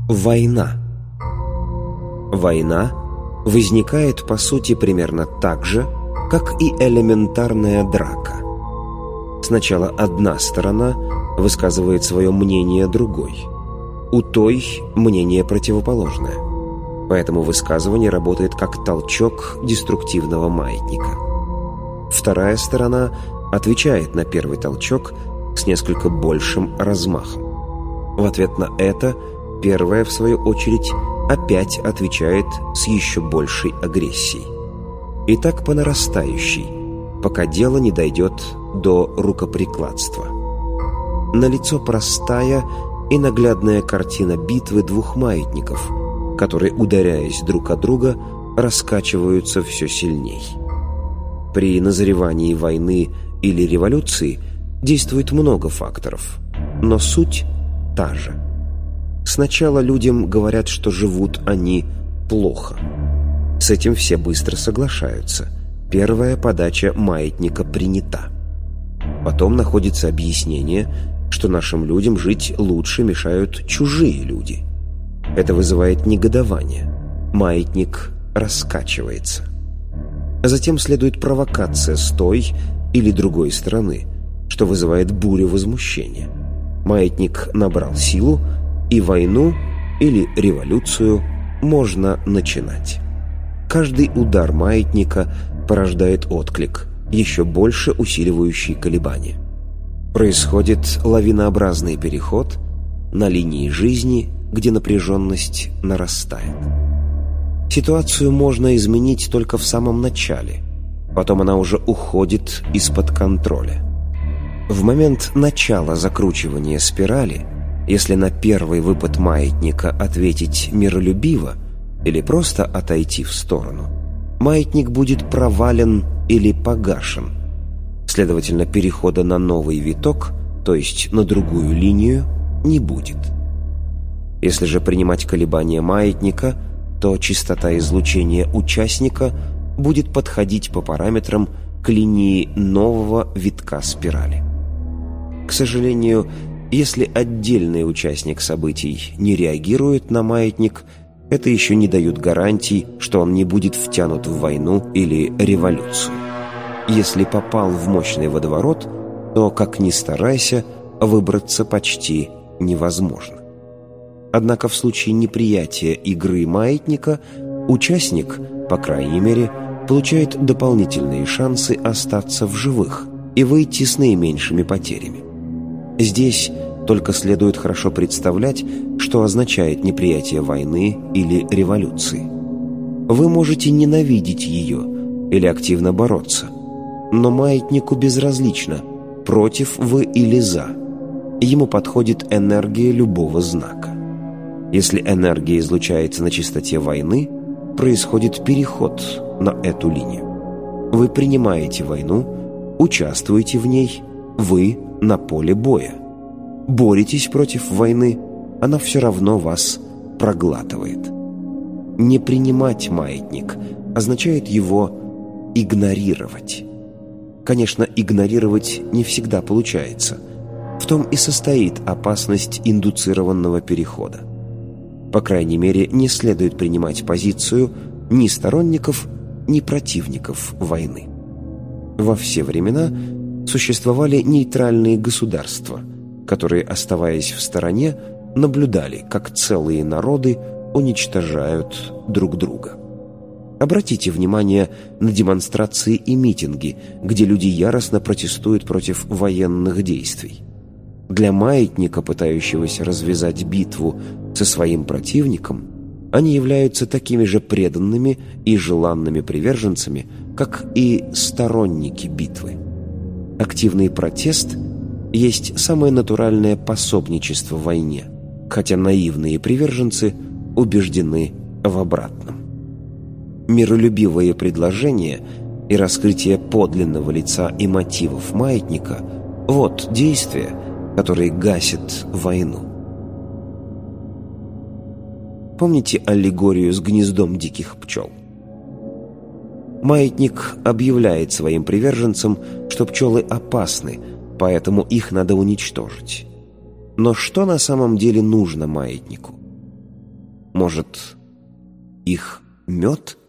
Война. Война возникает, по сути, примерно так же, как и элементарная драка. Сначала одна сторона высказывает свое мнение другой. У той мнение противоположное. Поэтому высказывание работает как толчок деструктивного маятника. Вторая сторона отвечает на первый толчок с несколько большим размахом. В ответ на это первая, в свою очередь, опять отвечает с еще большей агрессией. И так по нарастающей, пока дело не дойдет до рукоприкладства. Налицо простая и наглядная картина битвы двух маятников, которые, ударяясь друг о друга, раскачиваются все сильней. При назревании войны или революции действует много факторов, но суть та же. Сначала людям говорят, что живут они плохо. С этим все быстро соглашаются. Первая подача маятника принята. Потом находится объяснение, что нашим людям жить лучше мешают чужие люди. Это вызывает негодование. Маятник раскачивается. А затем следует провокация с той или другой стороны, что вызывает бурю возмущения. Маятник набрал силу, и войну или революцию можно начинать. Каждый удар маятника порождает отклик, еще больше усиливающий колебания. Происходит лавинообразный переход на линии жизни, где напряженность нарастает. Ситуацию можно изменить только в самом начале, потом она уже уходит из-под контроля. В момент начала закручивания спирали, если на первый выпад маятника ответить миролюбиво или просто отойти в сторону, маятник будет провален или погашен. Следовательно, перехода на новый виток, то есть на другую линию, не будет. Если же принимать колебания маятника, то частота излучения участника будет подходить по параметрам к линии нового витка спирали. К сожалению, если отдельный участник событий не реагирует на маятник, это еще не дает гарантий, что он не будет втянут в войну или революцию. Если попал в мощный водоворот, то, как ни старайся, выбраться почти невозможно. Однако в случае неприятия игры маятника участник, по крайней мере, получает дополнительные шансы остаться в живых и выйти с наименьшими потерями. Здесь только следует хорошо представлять, что означает неприятие войны или революции. Вы можете ненавидеть ее или активно бороться, но маятнику безразлично, против вы или за. Ему подходит энергия любого знака. Если энергия излучается на частоте войны, происходит переход на эту линию. Вы принимаете войну, участвуете в ней, вы на поле боя. Боретесь против войны, она все равно вас проглатывает. Не принимать маятник означает его игнорировать. Конечно, игнорировать не всегда получается. В том и состоит опасность индуцированного перехода. По крайней мере, не следует принимать позицию ни сторонников, ни противников войны. Во все времена существовали нейтральные государства, которые, оставаясь в стороне, наблюдали, как целые народы уничтожают друг друга. Обратите внимание на демонстрации и митинги, где люди яростно протестуют против военных действий. Для маятника, пытающегося развязать битву со своим противником, они являются такими же преданными и желанными приверженцами, как и сторонники битвы. Активный протест есть самое натуральное пособничество войне, хотя наивные приверженцы убеждены в обратном. Миролюбивые предложения и раскрытие подлинного лица и мотивов маятника – вот действия, которые гасят войну. Помните аллегорию с гнездом диких пчел? Маятник объявляет своим приверженцам, что пчелы опасны, поэтому их надо уничтожить. Но что на самом деле нужно маятнику? Может, их мед?